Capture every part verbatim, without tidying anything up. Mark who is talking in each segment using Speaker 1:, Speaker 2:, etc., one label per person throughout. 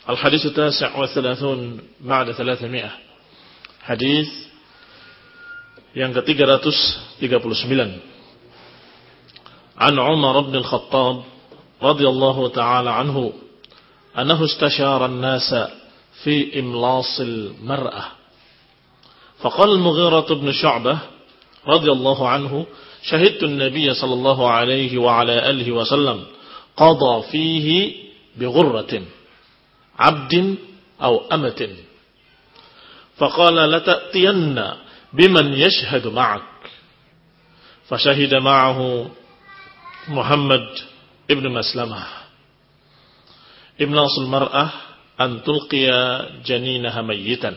Speaker 1: Al-hadits at-tasi' wa thalathun ba'da thalathmi'ah. Hadis yang ke tiga ratus tiga puluh sembilan. An Umar bin Al-Khattab radhiyallahu ta'ala anhu annahu istashara an-nasa fi imlasil mar'ah. Faqala al-Mughirah bin Syu'bah radhiyallahu anhu syahidtu an-nabiy sallallahu alaihi wa ala alihi wa sallam qada fihi bi ghurratin abdin aw amatin. Faqala la ta'tiyanna biman yashhadu ma'ak. Fashahida ma'ahu Muhammad ibn Maslamah. Imlasul mar'ah an tulqiya janinaha mayyitan.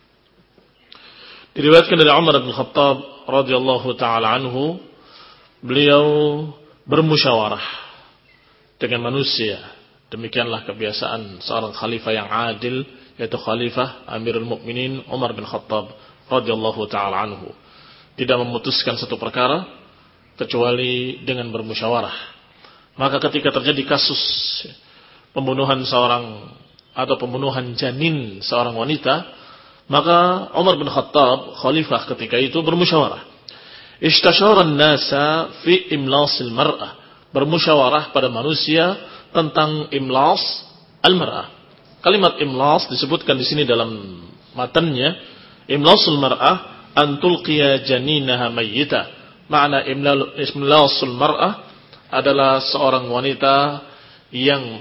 Speaker 1: Diriwayatkan dari Umar bin Khattab radhiyallahu taala anhu, beliau bermusyawarah dengan manusia. Demikianlah kebiasaan seorang khalifah yang adil, yaitu khalifah Amirul Mukminin Umar bin Khattab radhiyallahu taala anhu. Tidak memutuskan satu perkara kecuali dengan bermusyawarah. Maka ketika terjadi kasus pembunuhan seorang atau pembunuhan janin seorang wanita, maka Umar bin Khattab khalifah ketika itu bermusyawarah. Istashara an-nasa fi imlasil mar'ah, bermusyawarah pada manusia tentang imlas al-mar'ah. Kalimat imlas disebutkan di sini dalam matannya, imlasul mar'ah an tulqiya janinaha mayyita. Makna imlasul mar'ah adalah seorang wanita yang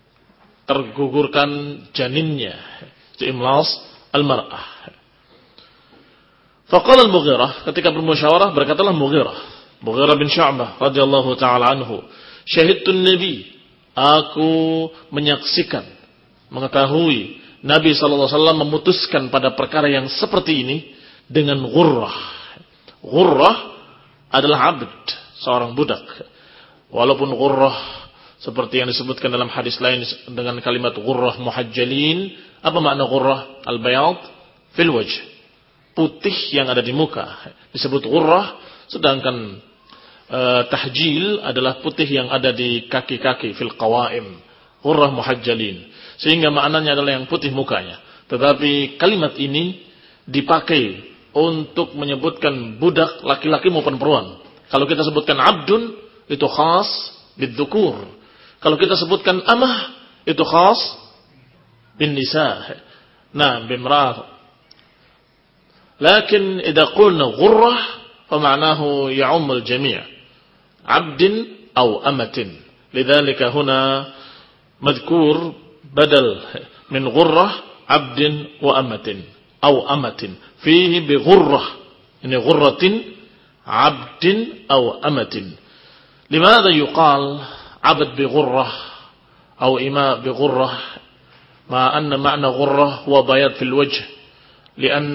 Speaker 1: tergugurkan janinnya. Itu imlas al-mar'ah. Faqala al-Mughirah, ketika bermusyawarah berkatalah Mughirah, Mughirah bin Syu'bah radhiyallahu taala anhu, syahidtu an-nabi, aku menyaksikan, mengetahui Nabi sallallahu alaihi wasallam memutuskan pada perkara yang seperti ini dengan ghurrah. Ghurrah adalah abd, seorang budak. Walaupun ghurrah seperti yang disebutkan dalam hadis lain dengan kalimat ghurrah muhajjalin. Apa makna ghurrah? Al-bayad fil wajh, putih yang ada di muka disebut ghurrah, sedangkan Uh, tahjil adalah putih yang ada di kaki-kaki, fil qawaim, ghurrah muhajjalin, sehingga maknanya adalah yang putih mukanya. Tetapi kalimat ini dipakai untuk menyebutkan budak laki-laki maupun perempuan. Kalau kita sebutkan abdun, itu khas bidzukur. Kalau kita sebutkan amah, itu khas bin nisa. Nah, bimrah. Lakin idza qulna ghurrah fa ma'nahu ya'ummul jami'. عبد أو أمة. لذلك هنا مذكور بدل من غرة عبد وأمة أو أمة فيه بغرة، يعني غرة عبد أو أمة. لماذا يقال عبد بغرة أو إماء بغرة مع أن معنى غرة هو بياض في الوجه؟ لأن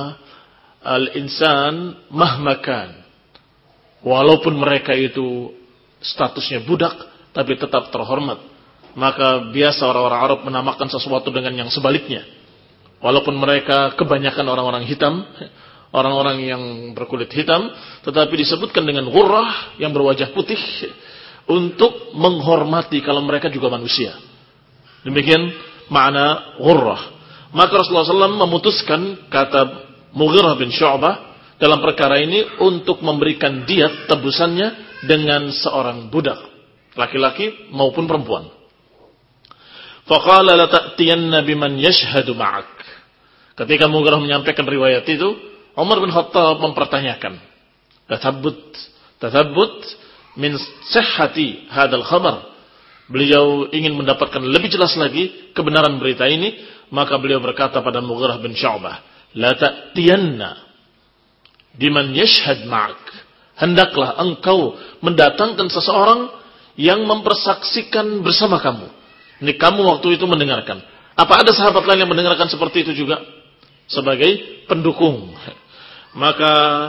Speaker 1: الإنسان مهما كان, walaupun mereka itu statusnya budak, tapi tetap terhormat. Maka biasa orang-orang Arab menamakan sesuatu dengan yang sebaliknya. Walaupun mereka kebanyakan orang-orang hitam, orang-orang yang berkulit hitam, tetapi disebutkan dengan ghurrah yang berwajah putih untuk menghormati kalau mereka juga manusia. Demikian makna ghurrah. Maka Rasulullah shallallahu alaihi wasallam memutuskan, kata Mughirah bin Syu'bah, dalam perkara ini untuk memberikan diat tebusannya dengan seorang budak, laki-laki maupun perempuan. Faqala la ta'tiyanna biman yashhadu ma'ak. Ketika Mughirah menyampaikan riwayat itu, Umar bin Khattab mempertanyakan, tathabbut tathabbut min sihhati hadzal khabar. Beliau ingin mendapatkan lebih jelas lagi kebenaran berita ini, maka beliau berkata pada Mughirah bin Syu'bah, la ta'tiyanna biman yashhad ma'ak. Hendaklah engkau mendatangkan seseorang yang mempersaksikan bersama kamu. Ini kamu waktu itu mendengarkan. Apa ada sahabat lain yang mendengarkan seperti itu juga? Sebagai pendukung. Maka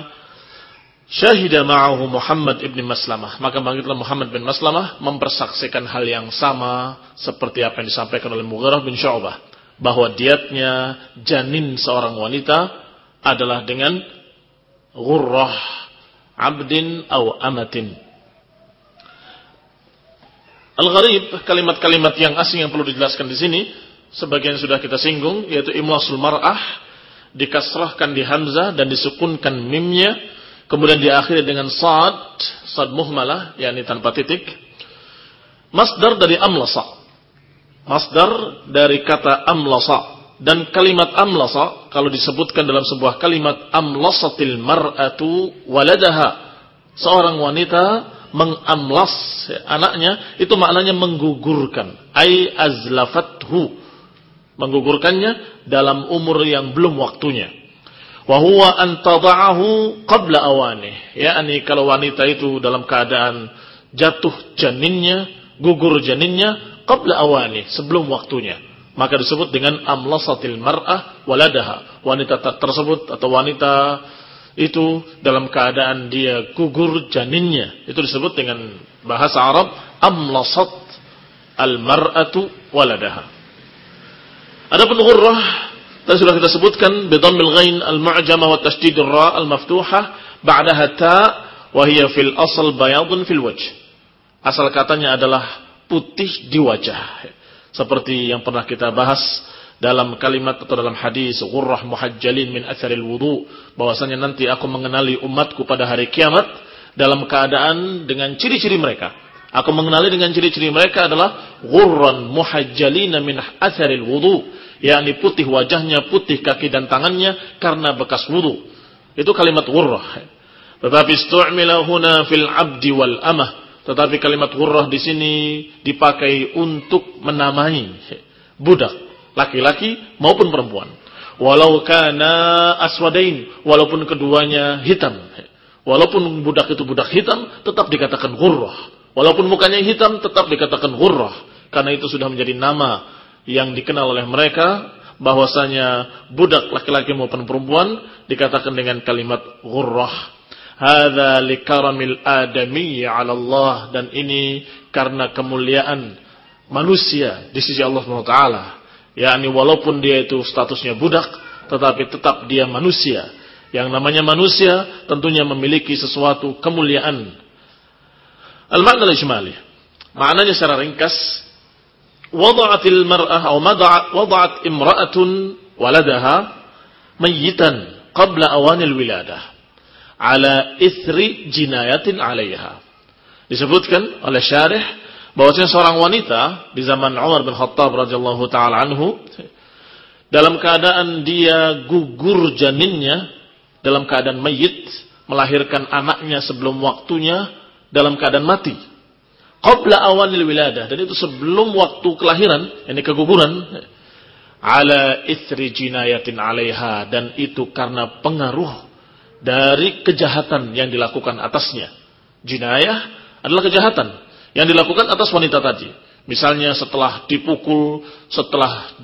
Speaker 1: syahida ma'ahu Muhammad ibn Maslamah. Maka bangkitlah Muhammad bin Maslamah mempersaksikan hal yang sama seperti apa yang disampaikan oleh Mughirah bin Syu'bah, bahwa diatnya janin seorang wanita adalah dengan ghurrah abdin aw amatin. Al-gharib, kalimat-kalimat yang asing yang perlu dijelaskan di sini, sebagian sudah kita singgung, yaitu imlasul mar'ah, dikasrahkan di hamzah dan disukunkan mimnya, kemudian diakhiri dengan sad, sad muhmalah, yakni tanpa titik. Masdar dari amlasa, masdar dari kata amlasa. Dan kalimat amlasa, kalau disebutkan dalam sebuah kalimat, amlasatil mar'atu waladaha, seorang wanita mengamlas anaknya, itu maknanya menggugurkan, ay azlafathu, menggugurkannya dalam umur yang belum waktunya. Wa huwa an tada'ahu qabla awanih, yakni kalau wanita itu dalam keadaan jatuh janinnya, gugur janinnya qabla awanih, sebelum waktunya, maka disebut dengan amlasatil mar'ah waladaha. Wanita tersebut atau wanita itu dalam keadaan dia gugur janinnya, itu disebut dengan bahasa Arab amlasat al-mar'atu waladaha. Adapun ghurrah tadi sudah kita sebutkan bi dhammil ghain al-mu'jamah wa tashdid ar-ra al-maftuhah ba'daha ta wa hiya fil asl bayadun fil wajh. Asal katanya adalah putih di wajah. Seperti yang pernah kita bahas dalam kalimat atau dalam hadis ghurrah muhajjalin min atharil wudu, bahwasanya nanti aku mengenali umatku pada hari kiamat dalam keadaan dengan ciri-ciri mereka. Aku mengenali dengan ciri-ciri mereka adalah ghurran muhajjalin min atharil wudu, yakni putih wajahnya, putih kaki dan tangannya karena bekas wudu. Itu kalimat ghurrah. Tetapi istu'mila huna fil 'abdi wal amah. Tetapi kalimat ghurrah di sini dipakai untuk menamai budak, laki-laki maupun perempuan. Walau kana aswadain, walaupun keduanya hitam. Walaupun budak itu budak hitam, tetap dikatakan ghurrah. Walaupun mukanya hitam, tetap dikatakan ghurrah. Karena itu sudah menjadi nama yang dikenal oleh mereka, bahwasanya budak laki-laki maupun perempuan dikatakan dengan kalimat ghurrah. Hadza likaramil adami 'ala Allah, dan ini karena kemuliaan manusia di sisi Allah Subhanahu wa taala. Yakni walaupun dia itu statusnya budak, tetapi tetap dia manusia. Yang namanya manusia tentunya memiliki sesuatu kemuliaan. Al-ma'na al-ijmali, maknanya secara ringkas, wada'atil mar'ah atau wada'at imra'atun waladaha mayyitan qabla awanil wiladah ala ithri jinayatin 'alaiha. Disebutkan oleh syarih bahwasanya seorang wanita di zaman Umar bin Khattab radhiyallahu taala anhu dalam keadaan dia gugur janinnya, dalam keadaan mayit, melahirkan anaknya sebelum waktunya dalam keadaan mati. Qabla awanil wiladah, dan itu sebelum waktu kelahiran, ini keguguran, ala ithri jinayatin 'alaiha, dan itu karena pengaruh dari kejahatan yang dilakukan atasnya. Jinayah adalah kejahatan yang dilakukan atas wanita tadi. Misalnya setelah dipukul, setelah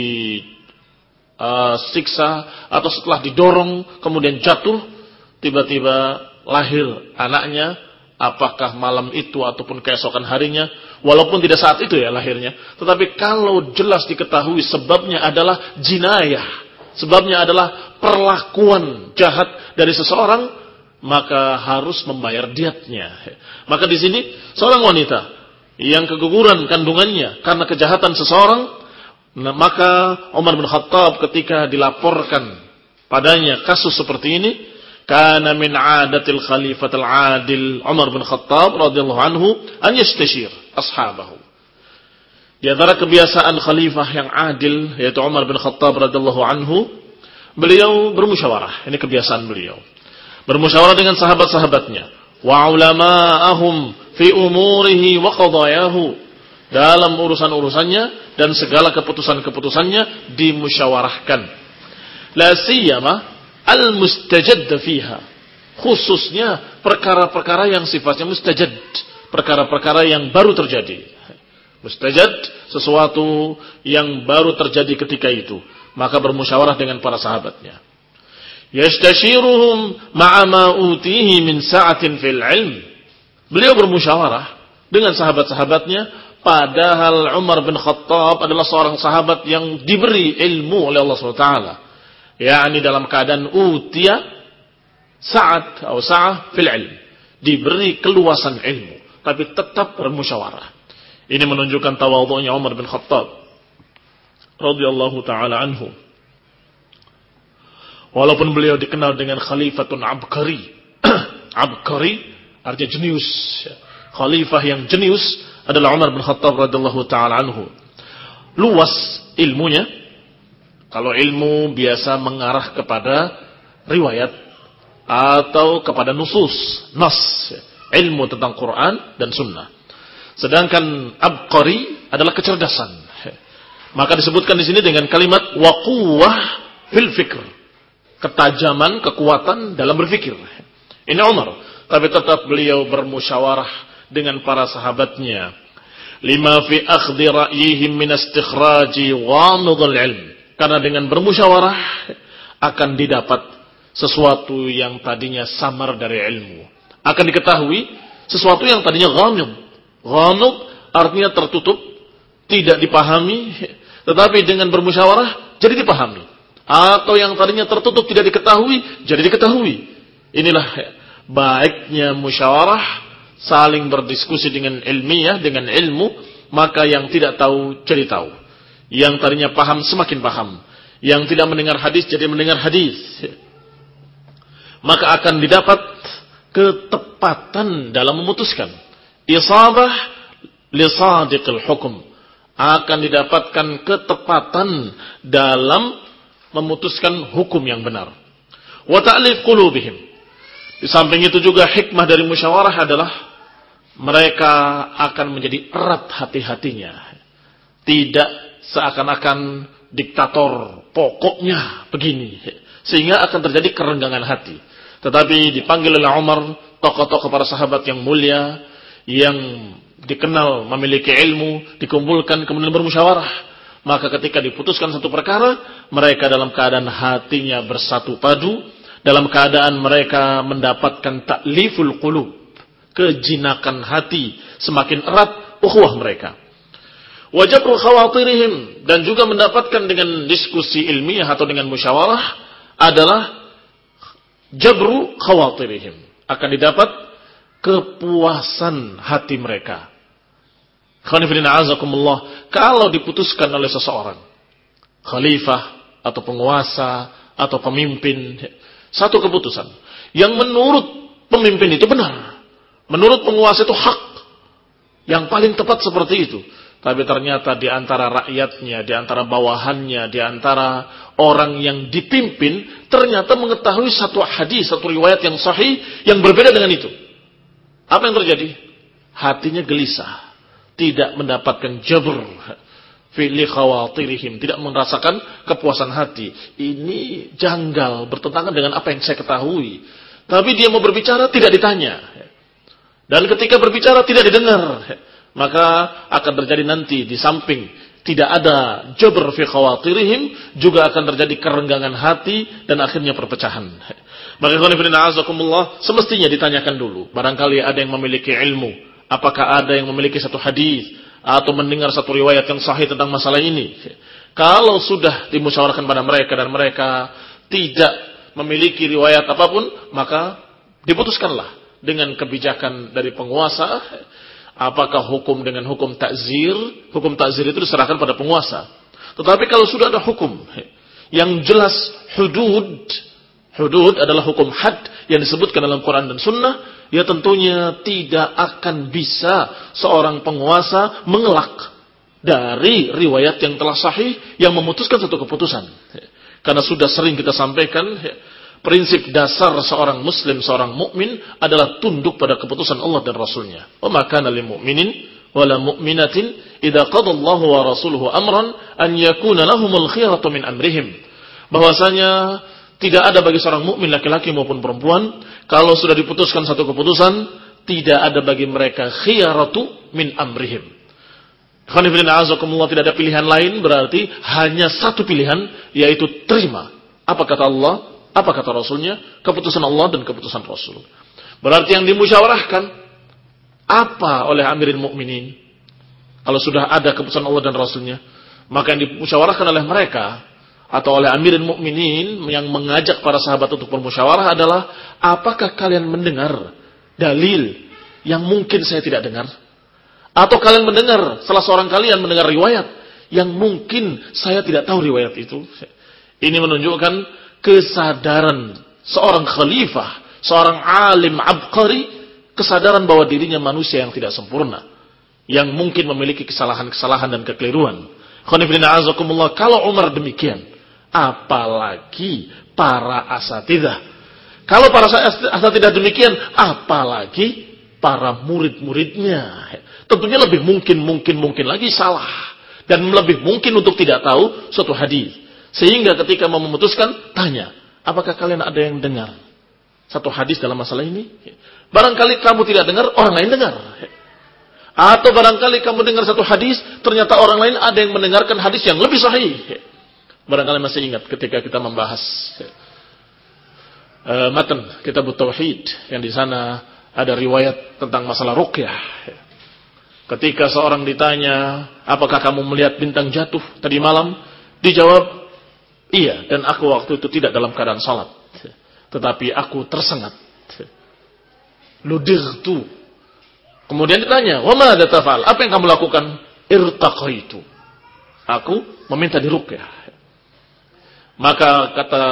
Speaker 1: disiksa, uh, atau setelah didorong, kemudian jatuh, tiba-tiba lahir anaknya, apakah malam itu ataupun keesokan harinya, walaupun tidak saat itu ya lahirnya. Tetapi kalau jelas diketahui sebabnya adalah jinayah, sebabnya adalah perlakuan jahat dari seseorang, maka harus membayar diatnya. Maka di sini seorang wanita yang keguguran kandungannya karena kejahatan seseorang, maka Umar bin Khattab ketika dilaporkan padanya kasus seperti ini, kana min adatil khalifatil adil Umar bin Khattab radhiyallahu anhu an yastashir ashabahu. Di antara kebiasaan khalifah yang adil yaitu Umar bin Khattab radhiyallahu anhu, beliau bermusyawarah. Ini kebiasaan beliau. Bermusyawarah dengan sahabat-sahabatnya. Wa ulama'ahum fi umurihi wa qadayahu. Dalam urusan-urusannya dan segala keputusan-keputusannya dimusyawarahkan. La siyama al-mustajad fiha. Khususnya perkara-perkara yang sifatnya mustajad. Perkara-perkara yang baru terjadi. Mustajad, sesuatu yang baru terjadi ketika itu. Maka bermusyawarah dengan para sahabatnya. Yastashiruhum ma'a ma utihi min sa'atin fil ilm. Beliau bermusyawarah dengan sahabat-sahabatnya, padahal Umar bin Khattab adalah seorang sahabat yang diberi ilmu oleh Allah subhanahu wa taala. yakni dalam keadaan utiya sa'at atau sa'ah fil ilm. Diberi keluasan ilmu, tapi tetap bermusyawarah. Ini menunjukkan tawadhu'nya Umar bin Khattab radhiyallahu taala anhu. Walaupun beliau dikenal dengan khalifatun abqari. Abqari artinya jenius. Khalifah yang jenius adalah Umar bin Khattab radhiyallahu taala anhu. Luas ilmunya. Kalau ilmu biasa mengarah kepada riwayat atau kepada nusus, nas, ilmu tentang Quran dan sunnah. Sedangkan abqari adalah kecerdasan. Maka disebutkan di sini dengan kalimat waquwah fil fikr. Ketajaman, kekuatan dalam berfikir. Ini Umar. Tapi tetap beliau bermusyawarah dengan para sahabatnya. Lima fi akhdhi ra'yihim min istikhraji ghamidul ilm. Karena dengan bermusyawarah akan didapat sesuatu yang tadinya samar dari ilmu. Akan diketahui sesuatu yang tadinya ghamid. Ghamid artinya tertutup, tidak dipahami. Tetapi dengan bermusyawarah jadi dipahami. Atau yang tadinya tertutup tidak diketahui, jadi diketahui. Inilah baiknya musyawarah, saling berdiskusi dengan ilmiah, dengan ilmu, maka yang tidak tahu jadi tahu. Yang tadinya paham semakin paham. Yang tidak mendengar hadis jadi mendengar hadis. Maka akan didapat ketepatan dalam memutuskan. Isabah li sadiqil hukum. Akan didapatkan ketepatan dalam memutuskan hukum yang benar. Wa ta'lif qulubihim. Di samping itu juga hikmah dari musyawarah adalah mereka akan menjadi erat hati-hatinya. Tidak seakan-akan diktator, pokoknya begini. Sehingga akan terjadi kerenggangan hati. Tetapi dipanggil oleh Umar, tokoh-tokoh para sahabat yang mulia, yang dikenal memiliki ilmu, dikumpulkan kemudian bermusyawarah. Maka ketika diputuskan satu perkara, mereka dalam keadaan hatinya bersatu padu, dalam keadaan mereka mendapatkan ta'liful qulub, kejinakan hati semakin erat ukhuwah mereka. Wa jabru khawatirihim, dan juga mendapatkan dengan diskusi ilmiah atau dengan musyawarah adalah jabru khawatirihim. Akan didapat kepuasan hati mereka. Kalau diputuskan oleh seseorang, khalifah atau penguasa atau pemimpin, satu keputusan yang menurut pemimpin itu benar, menurut penguasa itu hak, yang paling tepat seperti itu. Tapi ternyata di antara rakyatnya, di antara bawahannya, di antara orang yang dipimpin, ternyata mengetahui satu hadis, satu riwayat yang sahih yang berbeda dengan itu. Apa yang terjadi? Hatinya gelisah. Tidak mendapatkan jabr fi li khawatirihim, tidak merasakan kepuasan hati. Ini janggal, bertentangan dengan apa yang saya ketahui. Tapi dia mau berbicara tidak ditanya. Dan ketika berbicara tidak didengar. Maka akan terjadi nanti di samping tidak ada jabr fi khawatirihim, juga akan terjadi kerenggangan hati dan akhirnya perpecahan. Maka semestinya ditanyakan dulu. Barangkali ada yang memiliki ilmu. Apakah ada yang memiliki satu hadis atau mendengar satu riwayat yang sahih tentang masalah ini? Kalau sudah dimusyawarahkan pada mereka dan mereka tidak memiliki riwayat apapun, maka diputuskanlah dengan kebijakan dari penguasa. Apakah hukum dengan hukum takzir? Hukum takzir itu diserahkan pada penguasa. Tetapi kalau sudah ada hukum yang jelas, hudud, hudud adalah hukum had yang disebutkan dalam Quran dan Sunnah, ya tentunya tidak akan bisa seorang penguasa mengelak dari riwayat yang telah sahih yang memutuskan satu keputusan. Karena sudah sering kita sampaikan, prinsip dasar seorang muslim, seorang mukmin adalah tunduk pada keputusan Allah dan Rasulnya. Wa ma kana lil mu'minin wa la mu'minatin idza qada Allahu wa rasuluhu amran an yakuna lahumul khiyaratu min amrihim. Bahwasanya tidak ada bagi seorang mukmin laki-laki maupun perempuan, kalau sudah diputuskan satu keputusan, tidak ada bagi mereka khiyaratu min amrihim. Tidak ada pilihan lain, berarti hanya satu pilihan, yaitu terima. Apa kata Allah, apa kata Rasulnya, keputusan Allah dan keputusan Rasul. Berarti yang dimusyawarahkan, apa oleh Amirul Mukminin? Kalau sudah ada keputusan Allah dan Rasulnya, maka yang dimusyawarahkan oleh mereka, atau oleh Amirul Mukminin yang mengajak para sahabat untuk bermusyawarah adalah, apakah kalian mendengar dalil yang mungkin saya tidak dengar? Atau kalian mendengar, salah seorang kalian mendengar riwayat yang mungkin saya tidak tahu riwayat itu. Ini menunjukkan kesadaran seorang khalifah, seorang alim abqari, kesadaran bahwa dirinya manusia yang tidak sempurna, yang mungkin memiliki kesalahan-kesalahan dan kekeliruan. Khonifidina azakumullah, kalau Umar demikian, apalagi para asatidah. Kalau para asatidah demikian, apalagi para murid-muridnya. Tentunya lebih mungkin, mungkin, mungkin lagi salah. Dan lebih mungkin untuk tidak tahu suatu hadis. Sehingga ketika mau memutuskan, tanya, apakah kalian ada yang dengar satu hadis dalam masalah ini? Barangkali kamu tidak dengar, orang lain dengar. Atau barangkali kamu dengar satu hadis, ternyata orang lain ada yang mendengarkan hadis yang lebih sahih. Barangkali masih ingat ketika kita membahas uh, matan kitab Tauhid, yang di sana ada riwayat tentang masalah ruqyah. Ketika seorang ditanya, apakah kamu melihat bintang jatuh tadi malam? Dijawab, iya, dan aku waktu itu tidak dalam keadaan salat. Tetapi aku tersengat. Ludirtu. Kemudian ditanya, wa ma taf'al? Apa yang kamu lakukan? Irtaqaitu. Aku meminta diruqyah. Maka kata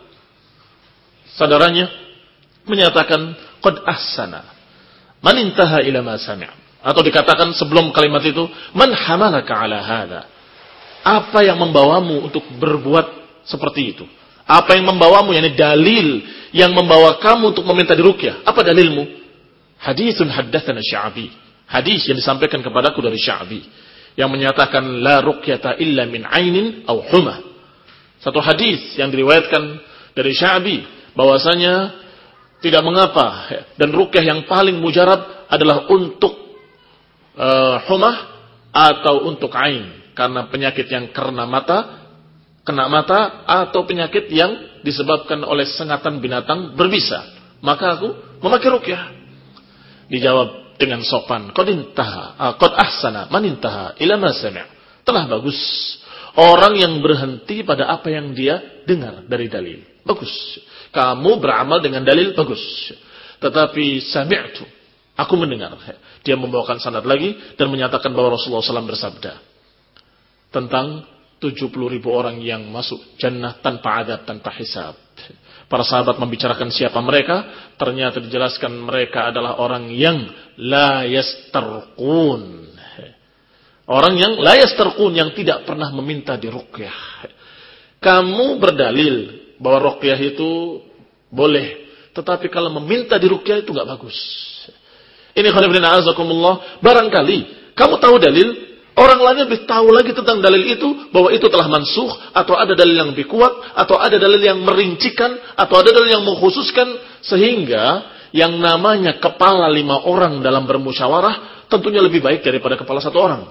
Speaker 1: saudaranya menyatakan, qad ahsana man intaha ila ma sami'a. Atau dikatakan sebelum kalimat itu, man hamalaka ala hadha. Apa yang membawamu untuk berbuat seperti itu? Apa yang membawamu, yakni dalil yang membawa kamu untuk meminta diruqyah? Apa dalilmu? Haditsun haddatsana Sya'bi. Hadis yang disampaikan kepadaku dari Sya'bi yang menyatakan la ruqyata illa min ainin aw huma. Satu hadis yang diriwayatkan dari Sya'bi bahwasanya tidak mengapa dan ruqyah yang paling mujarab adalah untuk Uh, humah atau untuk ain, karena penyakit yang kena mata, kena mata atau penyakit yang disebabkan oleh sengatan binatang berbisa, maka aku memakai ruqyah. Dijawab dengan sopan, qad intaha, uh, qad ahsana man intaha ila ma sami'. Telah bagus orang yang berhenti pada apa yang dia dengar dari dalil. Bagus. Kamu beramal dengan dalil, bagus. Tetapi sami'tu, aku mendengar. Dia membawakan sanad lagi dan menyatakan bahwa Rasulullah shallallahu alaihi wasallam bersabda tentang tujuh puluh ribu orang yang masuk jannah tanpa adab, tanpa hisab. Para sahabat membicarakan siapa mereka. Ternyata dijelaskan mereka adalah orang yang la yastarqun. Orang yang la yastarqun, yang tidak pernah meminta diruqyah. Kamu berdalil bahwa ruqyah itu boleh, tetapi kalau meminta diruqyah itu enggak bagus. Ini khonifidina azakumullah, barangkali kamu tahu dalil, orang lain lebih tahu lagi tentang dalil itu, bahwa itu telah mansukh, atau ada dalil yang lebih kuat, atau ada dalil yang merincikan, atau ada dalil yang mengkhususkan, sehingga yang namanya kepala lima orang dalam bermusyawarah tentunya lebih baik daripada kepala satu orang.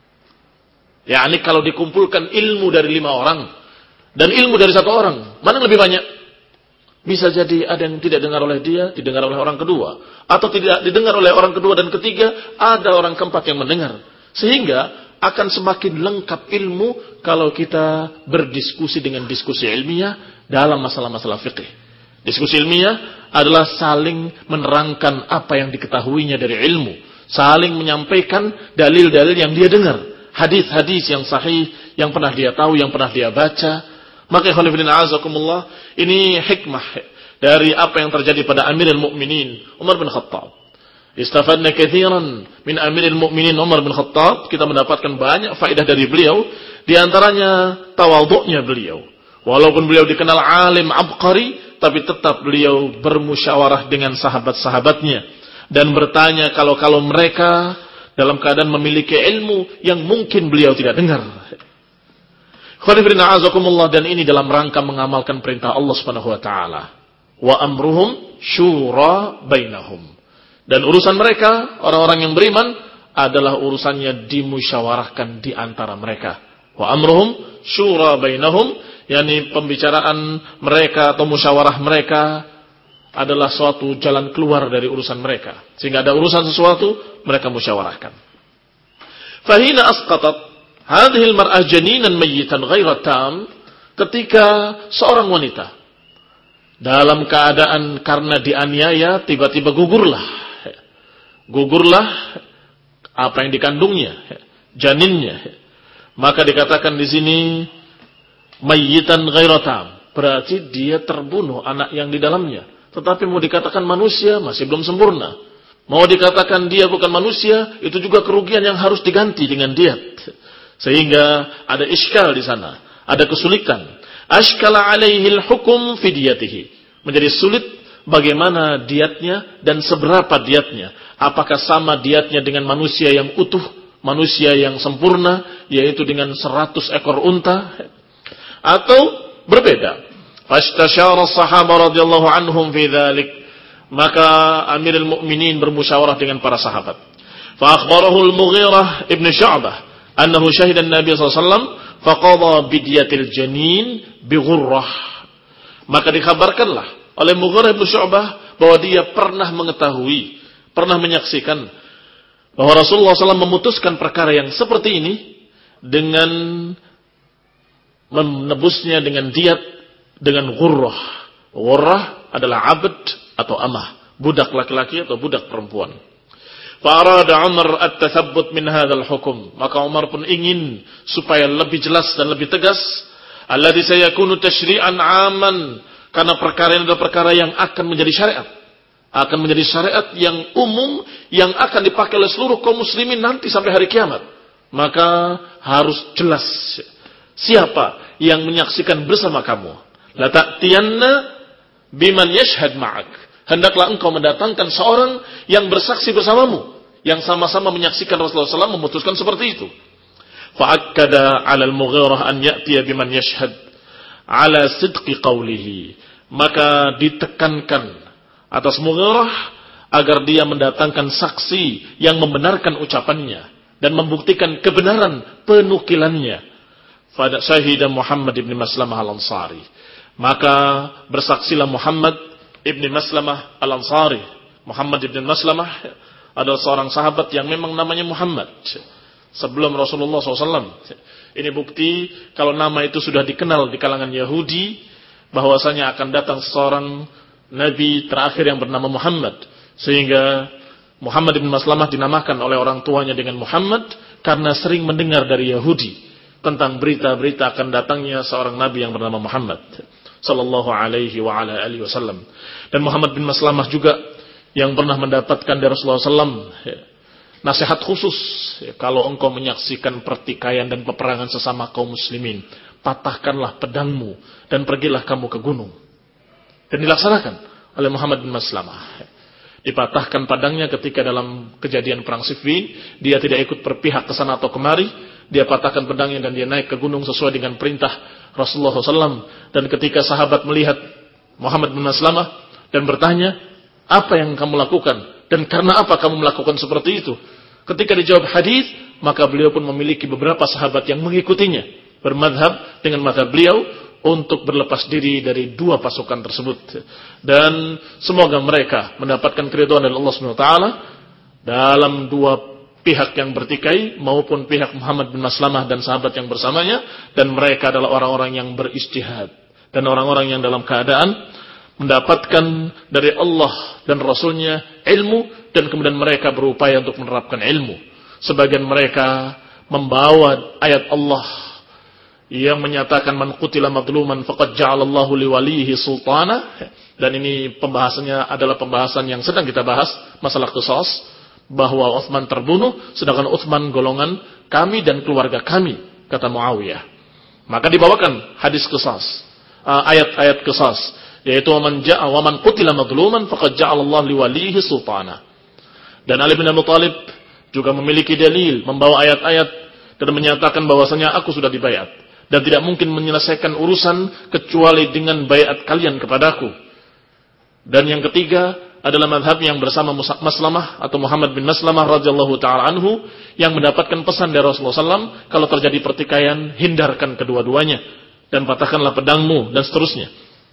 Speaker 1: Ya, ini kalau dikumpulkan ilmu dari lima orang dan ilmu dari satu orang, mana yang lebih banyak? Bisa jadi ada yang tidak dengar oleh dia, didengar oleh orang kedua. Atau tidak didengar oleh orang kedua dan ketiga, ada orang keempat yang mendengar. Sehingga akan semakin lengkap ilmu kalau kita berdiskusi dengan diskusi ilmiah dalam masalah-masalah fikih. Diskusi ilmiah adalah saling menerangkan apa yang diketahuinya dari ilmu. Saling menyampaikan dalil-dalil yang dia dengar. Hadis-hadis yang sahih, yang pernah dia tahu, yang pernah dia baca. Maka khonifidina azakumullah, ini hikmah dari apa yang terjadi pada Amirul Mukminin Umar bin Khattab. Istafadna katsiran min Amirul Mukminin Umar bin Khattab. Kita mendapatkan banyak faedah dari beliau, di antaranya tawadhu'nya beliau. Walaupun beliau dikenal alim abqari, tapi tetap beliau bermusyawarah dengan sahabat-sahabatnya dan bertanya kalau-kalau mereka dalam keadaan memiliki ilmu yang mungkin beliau tidak dengar. Khonifidina azakumullah, dan ini dalam rangka mengamalkan perintah Allah Subhanahu wa taala. Wa amruhum syura bainahum. Dan urusan mereka, orang-orang yang beriman, adalah urusannya dimusyawarahkan di antara mereka. Wa amruhum syura bainahum, yakni pembicaraan mereka atau musyawarah mereka adalah suatu jalan keluar dari urusan mereka. Sehingga ada urusan sesuatu, mereka musyawarahkan. Fahina asqatat hadhil mar'ah janinan mayyitan ghaira tam, ketika seorang wanita dalam keadaan karena dianiaya tiba-tiba gugurlah. Gugurlah apa yang dikandungnya, janinnya. maka dikatakan di sini mayyitan ghairu tam, berarti dia terbunuh anak yang di dalamnya. Tetapi mau dikatakan manusia masih belum sempurna. Mau dikatakan dia bukan manusia, itu juga kerugian yang harus diganti dengan diat. Sehingga ada iskal di sana, ada kesulitan. Ashkala alaihi al-hukum fi diyatihi. Menjadi sulit bagaimana diatnya dan seberapa diatnya. Apakah sama diatnya dengan manusia yang utuh, manusia yang sempurna, yaitu dengan seratus ekor unta, atau berbeda. Fastasyara as-sahabah radhiyallahu anhum fi dzalik. Maka Amirul Mukminin bermusyawarah dengan para sahabat. Fa akhbarahu al-Mughirah ibn Syu'bah annahu syahida an-nabiy sallallahu alaihi wasallam faqadha bidyatil janin bighurrah. Maka dikabarkanlah oleh Mughirah ibn Syu'bah bahwa dia pernah mengetahui, pernah menyaksikan bahwa Rasulullah sallallahu alaihi wasallam memutuskan perkara yang seperti ini dengan menebusnya dengan diat dengan ghurrah. Ghurrah adalah abd atau amah, budak laki-laki atau budak perempuan. Fa'arada Umar at-tathabbut min hadzal hukum. Maka Umar pun ingin supaya lebih jelas dan lebih tegas, alladzi sayakunu tasyri'an 'aman, karena perkara ini adalah perkara yang akan menjadi syariat. Akan menjadi syariat yang umum yang akan dipakai oleh seluruh kaum muslimin nanti sampai hari kiamat. Maka harus jelas siapa yang menyaksikan bersama kamu. La ta'tiyanna biman yashhad ma'ak. Hendaklah engkau mendatangkan seorang yang bersaksi bersamamu, yang sama-sama menyaksikan Rasulullah sallallahu alaihi wasallam memutuskan seperti itu. Fa'akkada 'ala al-Mughirah an ya'tiya biman yashhad 'ala sidqi qawlihi. Maka ditekankan atas Mughirah agar dia mendatangkan saksi yang membenarkan ucapannya dan membuktikan kebenaran penukilannya. Fada syahida Muhammad ibn Maslamah al-Ansari. Maka bersaksilah Muhammad ibn Maslamah al-Ansari. Muhammad ibn Maslamah adalah seorang sahabat yang memang namanya Muhammad sebelum Rasulullah shallallahu alaihi wasallam. Ini bukti kalau nama itu sudah dikenal di kalangan Yahudi, bahwasanya akan datang seorang Nabi terakhir yang bernama Muhammad. Sehingga Muhammad ibn Maslamah dinamakan oleh orang tuanya dengan Muhammad karena sering mendengar dari Yahudi tentang berita-berita akan datangnya seorang Nabi yang bernama Muhammad sallallahu alaihi wa ala alihi wasallam. Dan Muhammad bin Maslamah juga yang pernah mendapatkan dari Rasulullah sallallahu alaihi wasallam nasihat khusus, ya, kalau engkau menyaksikan pertikaian dan peperangan sesama kaum muslimin, patahkanlah pedangmu dan pergilah kamu ke gunung. Dan dilaksanakan oleh Muhammad bin Maslamah. Dipatahkan pedangnya ketika dalam kejadian perang Siffin, dia tidak ikut berpihak ke sana atau kemari, dia patahkan pedangnya dan dia naik ke gunung sesuai dengan perintah Rasulullah sallallahu alaihi wasallam. Dan ketika sahabat melihat Muhammad bin Maslamah dan bertanya, apa yang kamu lakukan dan karena apa kamu melakukan seperti itu? Ketika dijawab hadis, maka beliau pun memiliki beberapa sahabat yang mengikutinya, bermadhab dengan madhab beliau untuk berlepas diri dari dua pasukan tersebut. Dan semoga mereka mendapatkan keridhaan dari Allah Subhanahu wa taala dalam dua pihak yang bertikai maupun pihak Muhammad bin Maslamah dan sahabat yang bersamanya, dan mereka adalah orang-orang yang berijtihad dan orang-orang yang dalam keadaan mendapatkan dari Allah dan Rasulnya ilmu, dan kemudian mereka berupaya untuk menerapkan ilmu. Sebagian mereka membawa ayat Allah yang menyatakan man qutila madluman faqad ja'alallahu liwalihi sultana, dan ini pembahasannya adalah pembahasan yang sedang kita bahas, masalah qisas, bahwa Utsman terbunuh sedangkan Utsman golongan kami dan keluarga kami, kata Muawiyah. Maka dibawakan hadis qisas, ayat-ayat qisas, yaitu man ja'a wa man qutila madluman faqad ja'alallahu liwalihi sultana. Dan Ali bin Abi Thalib juga memiliki dalil, membawa ayat-ayat dan menyatakan bahwasanya aku sudah dibayat dan tidak mungkin menyelesaikan urusan kecuali dengan bayat kalian kepadaku. Dan yang ketiga adalah madhab yang bersama Maslamah atau Muhammad bin Maslamah radhiyallahu taala anhu yang mendapatkan pesan dari Rasulullah sallallahu alaihi wasallam, kalau terjadi pertikaian hindarkan kedua-duanya dan patahkanlah pedangmu dan seterusnya.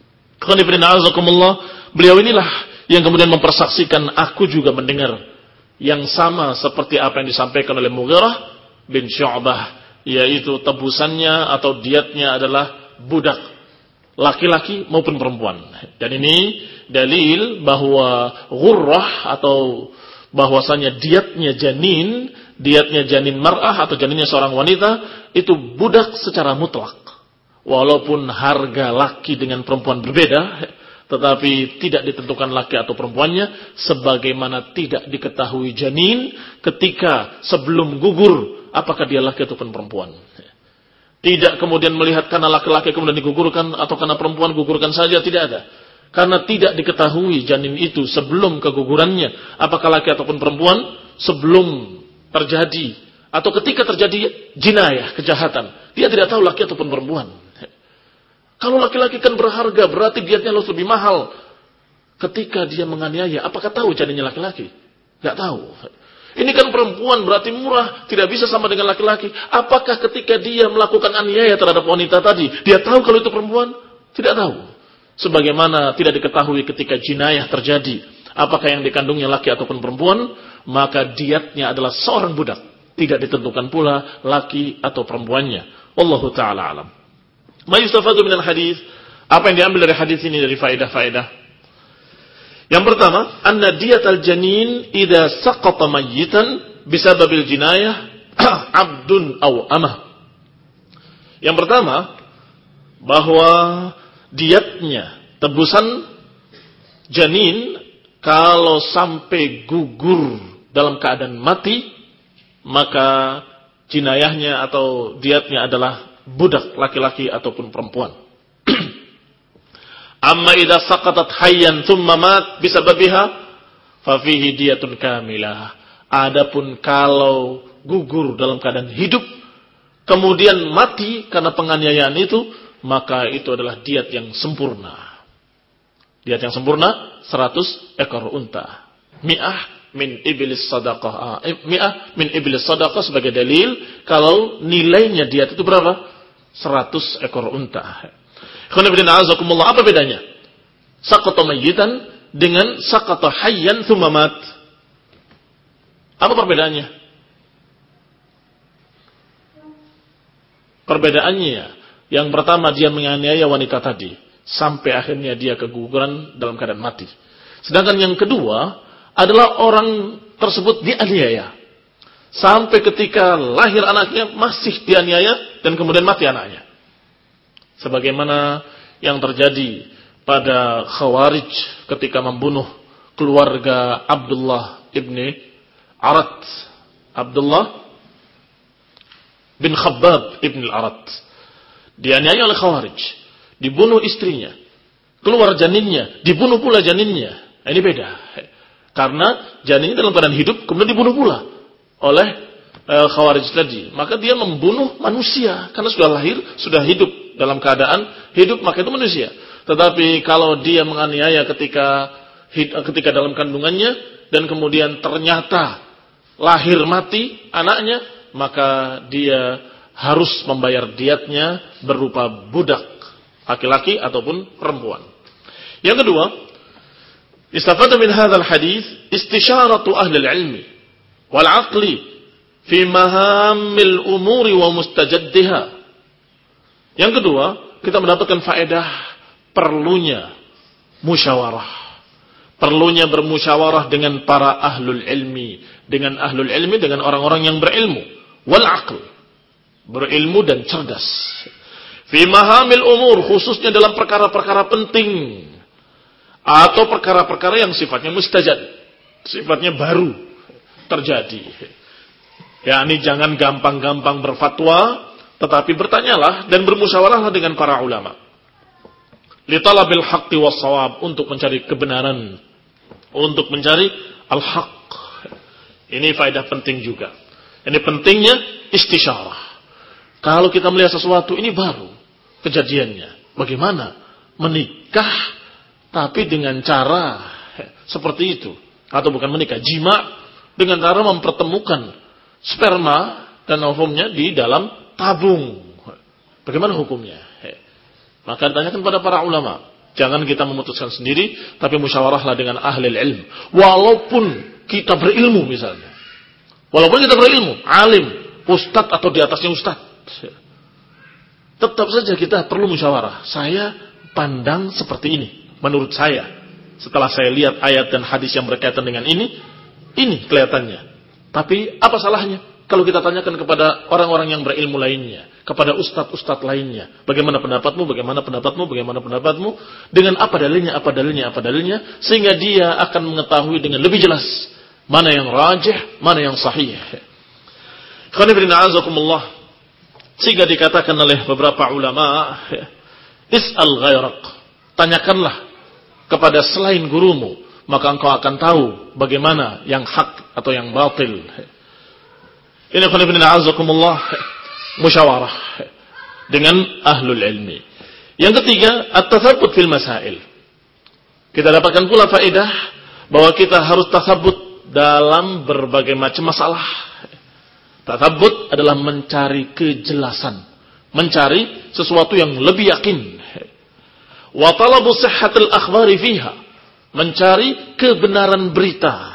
Speaker 1: Beliau inilah yang kemudian mempersaksikan aku juga mendengar yang sama seperti apa yang disampaikan oleh Mughirah bin Syu'bah, yaitu tebusannya atau diatnya adalah budak laki-laki maupun perempuan. Dan ini dalil bahwa ghurrah atau bahwasanya diatnya janin diatnya janin mar'ah atau janinnya seorang wanita, itu budak secara mutlak. Walaupun harga laki dengan perempuan berbeda, tetapi tidak ditentukan laki atau perempuannya, sebagaimana tidak diketahui janin ketika sebelum gugur, apakah dia laki ataupun perempuan. Tidak kemudian melihat karena laki-laki kemudian digugurkan, atau karena perempuan gugurkan saja, tidak ada. Karena tidak diketahui janin itu sebelum kegugurannya, apakah laki ataupun perempuan, sebelum terjadi, atau ketika terjadi jinayah, kejahatan, dia tidak tahu laki ataupun perempuan. Kalau laki-laki kan berharga, berarti diatnya harus lebih mahal. Ketika dia menganiaya, apakah tahu janinnya laki-laki? Tidak tahu. Ini kan perempuan, berarti murah, tidak bisa sama dengan laki-laki. Apakah ketika dia melakukan aniaya terhadap wanita tadi, dia tahu kalau itu perempuan? Tidak tahu. Sebagaimana tidak diketahui ketika jinayah terjadi, apakah yang dikandungnya laki ataupun perempuan, maka diatnya adalah seorang budak. Tidak ditentukan pula laki atau perempuannya. Wallahu ta'ala alam. Ma yustafadu minal hadis, apa yang diambil dari hadis ini dari faedah-faedah? Yang pertama, anna diyatal janin idza saqata mayyitan bisababil jinayah abdun aw amah. Yang pertama, bahwa diatnya tebusan janin kalau sampai gugur dalam keadaan mati, maka jinayahnya atau diatnya adalah budak laki-laki ataupun perempuan. Amma idza saqatat hayyan thumma mat bisababiha fa fihi diyatun kamilah. Adapun kalau gugur dalam keadaan hidup kemudian mati karena penganiayaan itu, maka itu adalah diat yang sempurna. Diat yang sempurna seratus ekor unta. Mi'ah min iblis sadaqah. Mi'ah min iblis sadaqah sebagai dalil kalau nilainya diat itu berapa? seratus ekor unta. Apa bedanya? Saqata mayyitan dengan saqata hayyan thumma mat. Apa perbedaannya? Perbedaannya, yang pertama dia menganiaya wanita tadi sampai akhirnya dia keguguran dalam keadaan mati. Sedangkan yang kedua adalah orang tersebut dianiaya sampai ketika lahir anaknya masih dianiaya dan kemudian mati anaknya. Sebagaimana yang terjadi pada Khawarij ketika membunuh keluarga Abdullah ibni Arat. Abdullah bin Khabbab ibn al-Arat. Dianiaya oleh Khawarij. Dibunuh istrinya. Keluar janinnya. Dibunuh pula janinnya. Ini beda. Karena janinnya dalam keadaan hidup kemudian dibunuh pula oleh e, Khawarij tadi. Maka dia membunuh manusia. Karena sudah lahir, sudah hidup dalam keadaan hidup, maka itu manusia. Tetapi kalau dia menganiaya ketika ketika dalam kandungannya dan kemudian ternyata lahir mati anaknya, maka dia harus membayar diatnya berupa budak laki-laki ataupun perempuan. Yang kedua, istafada min hadzal hadis istisyaratu ahli al-ilmi wal 'aqli fi mahammil umuri wa mustajaddiha. Yang kedua, kita mendapatkan faedah perlunya musyawarah. Perlunya bermusyawarah dengan para ahlul ilmi. Dengan ahlul ilmi, dengan orang-orang yang berilmu. Wal aql. Berilmu dan cerdas. Fi mahamil umur, khususnya dalam perkara-perkara penting. Atau perkara-perkara yang sifatnya mustajad. Sifatnya baru terjadi. Ya, ini jangan gampang-gampang berfatwa, tetapi bertanyalah dan bermusyawarahlah dengan para ulama. Li talabil haqqi was shawab, untuk mencari kebenaran, untuk mencari al-haq. Ini faedah penting juga. Ini pentingnya istisyarah. Kalau kita melihat sesuatu ini baru kejadiannya, bagaimana menikah tapi dengan cara seperti itu, atau bukan menikah, jima dengan cara mempertemukan sperma dan ovumnya di dalam tabung. Bagaimana hukumnya? Maka ditanyakan pada para ulama. Jangan kita memutuskan sendiri, tapi musyawarahlah dengan ahli ilm. Walaupun kita berilmu misalnya. Walaupun kita berilmu, alim, ustadz atau di atasnya ustadz. Tetap saja kita perlu musyawarah. Saya pandang seperti ini. Menurut saya. Setelah saya lihat ayat dan hadis yang berkaitan dengan ini, ini kelihatannya. Tapi apa salahnya kalau kita tanyakan kepada orang-orang yang berilmu lainnya, kepada ustadz-ustadz lainnya, bagaimana pendapatmu, bagaimana pendapatmu, bagaimana pendapatmu, dengan apa dalilnya, apa dalilnya, apa dalilnya, sehingga dia akan mengetahui dengan lebih jelas mana yang rajih, mana yang sahih. Sehingga dikatakan oleh beberapa ulama, is'al ghairak, tanyakanlah kepada selain gurumu, maka engkau akan tahu bagaimana yang hak atau yang batil. Ini khonibina'azakumullah, musyawarah dengan ahlul ilmi. Yang ketiga, at-tathabbut fil masail. Kita dapatkan pula faedah bahwa kita harus tathabbut dalam berbagai macam masalah. Tathabbut adalah mencari kejelasan, mencari sesuatu yang lebih yakin. Wa talabu sihhatil akhbari fiha, mencari kebenaran berita.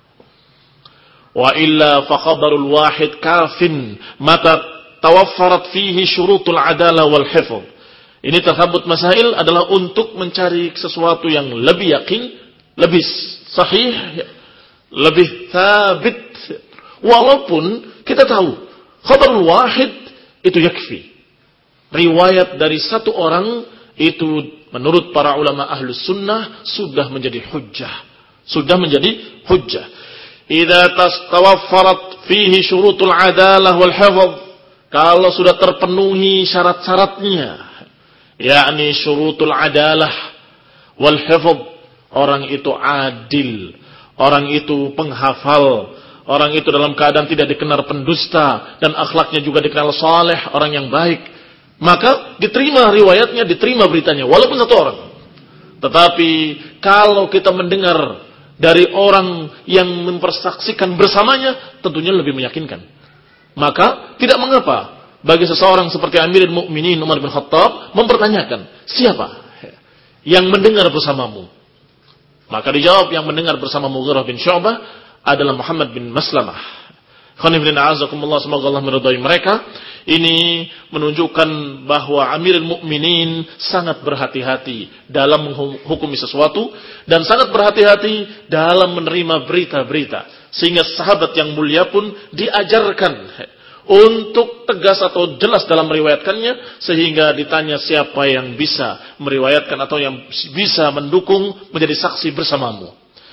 Speaker 1: Wa illa fa khabarul wahid kafin mata tawaffarat fihi syurutul adalah wal hifdz. Ini tathabbut masail adalah untuk mencari sesuatu yang lebih yakin, lebih sahih, lebih thabit. Walaupun kita tahu khabarul wahid itu yakfi. Riwayat dari satu orang itu menurut para ulama ahlus sunnah sudah menjadi hujjah. Sudah menjadi hujjah. Idza tawaffarat fihi syurutul adalah wal hifdz, kalau sudah terpenuhi syarat-syaratnya, yakni syurutul adalah wal hifdz, orang itu adil, orang itu penghafal, orang itu dalam keadaan tidak dikenal pendusta dan akhlaknya juga dikenal saleh, orang yang baik, maka diterima riwayatnya, diterima beritanya walaupun satu orang. Tetapi kalau kita mendengar dari orang yang mempersaksikan bersamanya, tentunya lebih meyakinkan. Maka tidak mengapa bagi seseorang seperti Amirul Mukminin Umar bin Khattab mempertanyakan, siapa yang mendengar bersamamu? Maka dijawab, yang mendengar bersama Mughirah bin Syu'bah adalah Muhammad bin Maslamah. Semoga Allah meridai mereka. Ini menunjukkan bahwa Amirul Mukminin sangat berhati-hati dalam menghukumi sesuatu dan sangat berhati-hati dalam menerima berita-berita, sehingga sahabat yang mulia pun diajarkan untuk tegas atau jelas dalam meriwayatkannya, sehingga ditanya siapa yang bisa meriwayatkan atau yang bisa mendukung menjadi saksi bersamamu.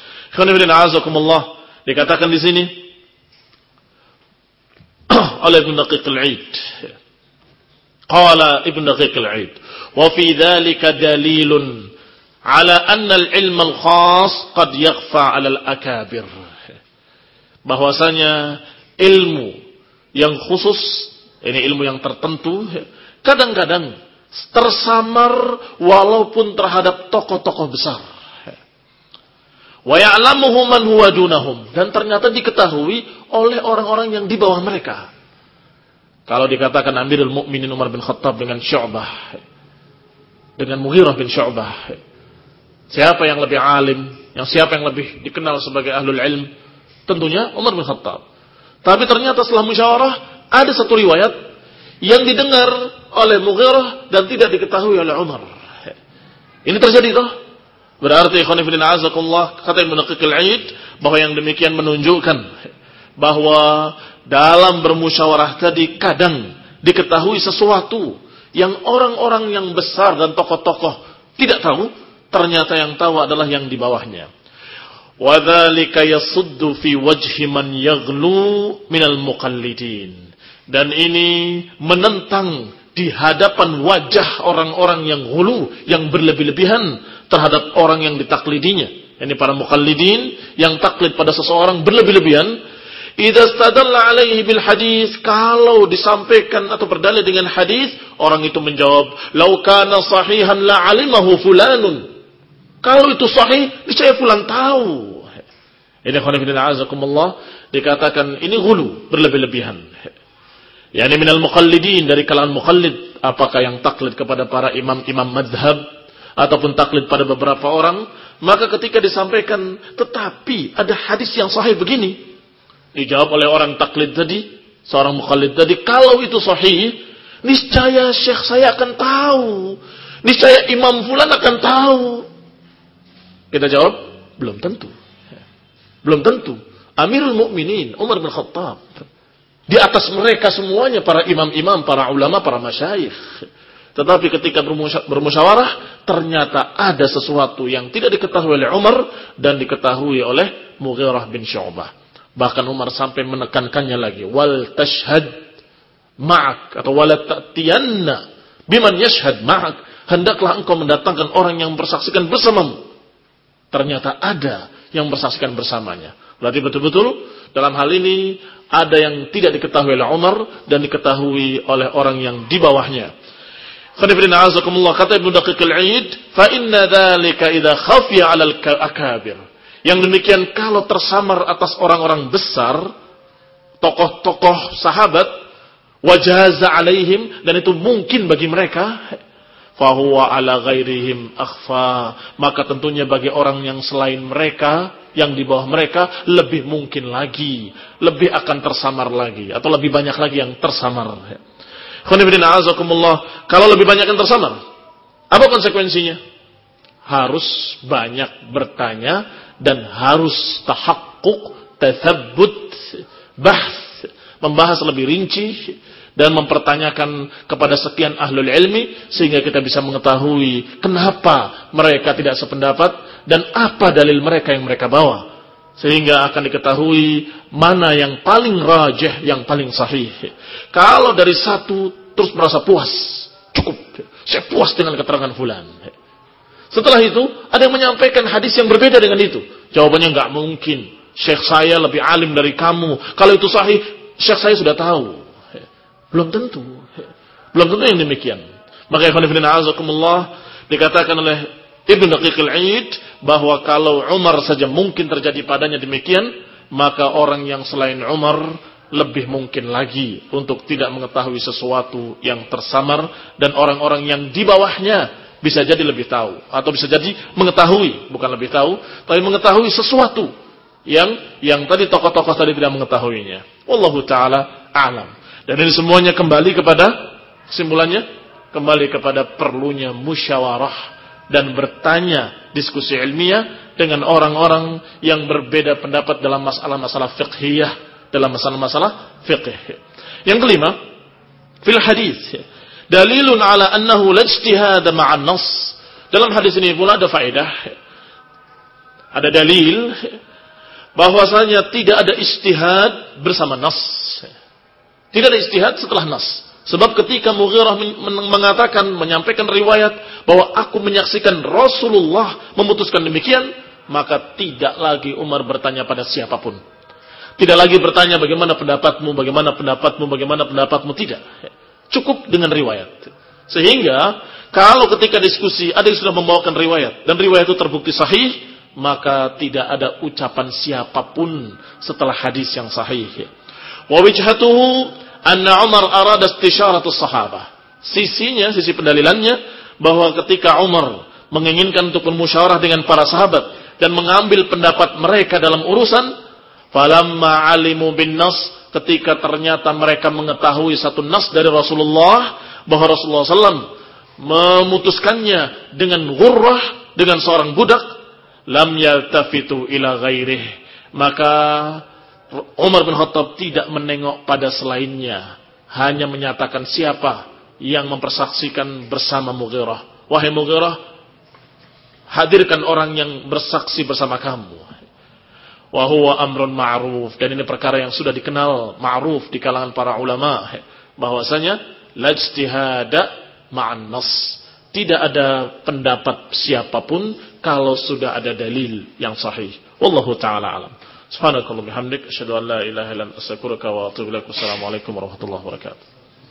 Speaker 1: Dikatakan di sini oleh Ibn Daqiq al-Aid, qala Ibn Daqiq al-Aid, wa fi dhalika dalilun ala anna al-ilm al-khas qad yakhfa 'ala al-akabir, bahwasanya ilmu yang khusus, ini ilmu yang tertentu, kadang-kadang tersamar walaupun terhadap tokoh-tokoh besar. Wa ya'lamuhu man huwa dunahum, dan ternyata diketahui oleh orang-orang yang di bawah mereka. Kalau dikatakan Amirul Mukminin Umar bin Khattab dengan Syu'bah, dengan Mughirah bin Syu'bah, siapa yang lebih alim, yang siapa yang lebih dikenal sebagai ahlul ilm? Tentunya Umar bin Khattab. Tapi ternyata setelah musyawarah ada satu riwayat yang didengar oleh Mughirah dan tidak diketahui oleh Umar. Ini terjadi toh? Berarti ikhwan fillah azakumullah, kata Ibnu Daqiq al-Aid, bahwa yang demikian menunjukkan bahwa dalam bermusyawarah tadi kadang diketahui sesuatu yang orang-orang yang besar dan tokoh-tokoh tidak tahu, ternyata yang tahu adalah yang di bawahnya. Wa dzalika yasuddu fi wajhi man yaghlu minal muqallidin. Dan ini menentang di hadapan wajah orang-orang yang ghulu, yang berlebih-lebihan terhadap orang yang ditaklidinya. Ini para muqallidin yang taklid pada seseorang berlebih-lebihan. Idza stadalla alaihi bil hadis, kalau disampaikan atau berdalil dengan hadis, orang itu menjawab, "Lau kana sahihan la alimahu fulanun." Kalau itu sahih, niscaya fulan tahu. Ini khonifidina azakumullah, dikatakan ini ghulu, berlebih-lebihan. Yani minal muqallidin, dari kalangan muqallid, apakah yang taklid kepada para imam-imam madhab ataupun taklid pada beberapa orang, maka ketika disampaikan tetapi ada hadis yang sahih begini, dijawab oleh orang taklid tadi, seorang muqallid tadi, kalau itu sahih, niscaya syekh saya akan tahu, niscaya imam fulan akan tahu. Kita jawab, belum tentu. Belum tentu. Amirul Mukminin Umar bin Khattab. Di atas mereka semuanya para imam-imam, para ulama, para masyayikh. Tetapi ketika bermusyawarah, ternyata ada sesuatu yang tidak diketahui oleh Umar dan diketahui oleh Mughirah bin Syu'bah. Bahkan Umar sampai menekankannya lagi. Wal tashhad ma'ak atau wala ta'tiyanna biman yashhad ma'ak. Hendaklah engkau mendatangkan orang yang bersaksikan bersamamu. Ternyata ada yang bersaksikan bersamanya. Berarti betul-betul dalam hal ini ada yang tidak diketahui oleh Umar dan diketahui oleh orang yang di bawahnya. Khonifidina azakumullah, kata Ibnu Daqiq al-Aid, fa inna dzalika idza khafiya 'alal akabir. Yang demikian kalau tersamar atas orang-orang besar, tokoh-tokoh sahabat, wajaza 'alaihim, dan itu mungkin bagi mereka, fa huwa 'ala ghairihim akhfa. Maka tentunya bagi orang yang selain mereka, yang di bawah mereka lebih mungkin lagi, lebih akan tersamar lagi, atau lebih banyak lagi yang tersamar. Khonifidina azakumullah, kalau lebih banyak yang tersamar, apa konsekuensinya? Harus banyak bertanya dan harus tahakkuk, tathabbut, bahs, membahas lebih rinci dan mempertanyakan kepada sekian ahlul ilmi sehingga kita bisa mengetahui kenapa mereka tidak sependapat dan apa dalil mereka yang mereka bawa, sehingga akan diketahui mana yang paling rajih, yang paling sahih. Kalau dari satu terus merasa puas, cukup, saya puas dengan keterangan fulan. Setelah itu ada yang menyampaikan hadis yang berbeda dengan itu. Jawabannya nggak mungkin. Syekh saya lebih alim dari kamu. Kalau itu sahih, syekh saya sudah tahu. Belum tentu. Belum tentu yang demikian. Maka ikhwan fillah azakumullah, dikatakan oleh Ibnu Daqiq al-Aid bahwa kalau Umar saja mungkin terjadi padanya demikian, maka orang yang selain Umar lebih mungkin lagi untuk tidak mengetahui sesuatu yang tersamar, dan orang-orang yang di bawahnya bisa jadi lebih tahu atau bisa jadi mengetahui, bukan lebih tahu, tapi mengetahui sesuatu yang yang tadi tokoh-tokoh tadi tidak mengetahuinya. Wallahu taala a'lam. Dan ini semuanya kembali kepada kesimpulannya, kembali kepada perlunya musyawarah dan bertanya, diskusi ilmiah dengan orang-orang yang berbeda pendapat dalam masalah-masalah fiqhiyah, dalam masalah-masalah fiqh. Yang kelima, fil hadis dalilun ala annahu la ijtihad ma'an nas. Dalam hadis ini pula ada faedah, ada dalil bahwasanya tidak ada ijtihad bersama nas. Tidak ada ijtihad setelah nas. Sebab ketika Mughirah mengatakan, menyampaikan riwayat bahwa aku menyaksikan Rasulullah memutuskan demikian, maka tidak lagi Umar bertanya pada siapapun. Tidak lagi bertanya bagaimana pendapatmu, bagaimana pendapatmu, bagaimana pendapatmu, tidak. Cukup dengan riwayat. Sehingga kalau ketika diskusi ada yang sudah membawakan riwayat dan riwayat itu terbukti sahih, maka tidak ada ucapan siapapun setelah hadis yang sahih. Wa wijhatuhu anna Umar arada istisyaaratus sahabah. Sisinya, sisi pendalilannya bahwa ketika Umar menginginkan untuk bermusyawarah dengan para sahabat dan mengambil pendapat mereka dalam urusan, falamma alimu bin nas, ketika ternyata mereka mengetahui satu nas dari Rasulullah bahwa Rasulullah sallallahu alaihi wasallam memutuskannya dengan ghurrah, dengan seorang budak, lam yaltafitu ila ghairih, maka Umar bin Khattab tidak menengok pada selainnya, hanya menyatakan siapa yang mempersaksikan bersama Mughirah. Wahai Mughirah, hadirkan orang yang bersaksi bersama kamu. Wa huwa amrun ma'ruf, dan ini perkara yang sudah dikenal ma'ruf di kalangan para ulama, bahwasanya la ijtihada ma'an nas. Tidak ada pendapat siapapun kalau sudah ada dalil yang sahih. Wallahu taala alam. Subhanakallahumma bihamdik asyhadu an la ilaha illa anta astaghfiruka wa atubu ilaik. Wassalamualaikum warahmatullahi wabarakatuh.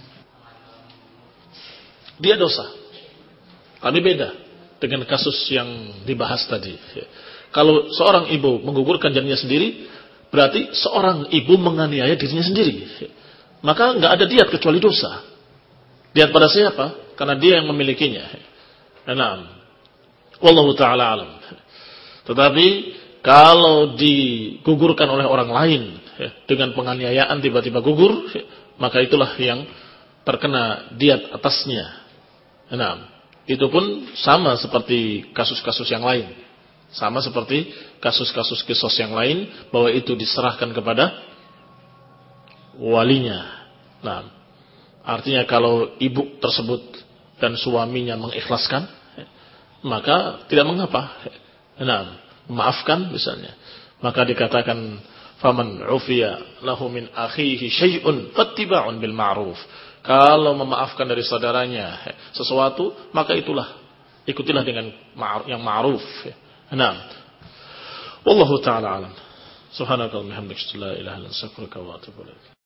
Speaker 1: Dia dosa. Tapi beda dengan kasus yang dibahas tadi. Kalau seorang ibu menggugurkan janinnya sendiri, berarti seorang ibu menganiaya dirinya sendiri. Maka enggak ada diat kecuali dosa. Diat pada siapa? Karena dia yang memilikinya. Naam. Wallahu taala alam. Tetapi kalau digugurkan oleh orang lain ya, dengan penganiayaan tiba-tiba gugur, ya, maka itulah yang terkena diat atasnya. Nah, itu pun sama seperti kasus-kasus yang lain. Sama seperti kasus-kasus kisos yang lain, bahwa itu diserahkan kepada walinya. Nah, artinya kalau ibu tersebut dan suaminya mengikhlaskan, maka tidak mengapa. Nah, memaafkan misalnya. Maka dikatakan faman ufiya lahu min akhihi syai'un fattiba'un bil ma'ruf. Kalau memaafkan dari saudaranya sesuatu, maka itulah, ikutilah dengan yang ma'ruf. Nah, wallahu ta'ala alam. Subhanakallahumma wa bihamdika, la ilaha illa anta, astaghfiruka wa atubu ilaik.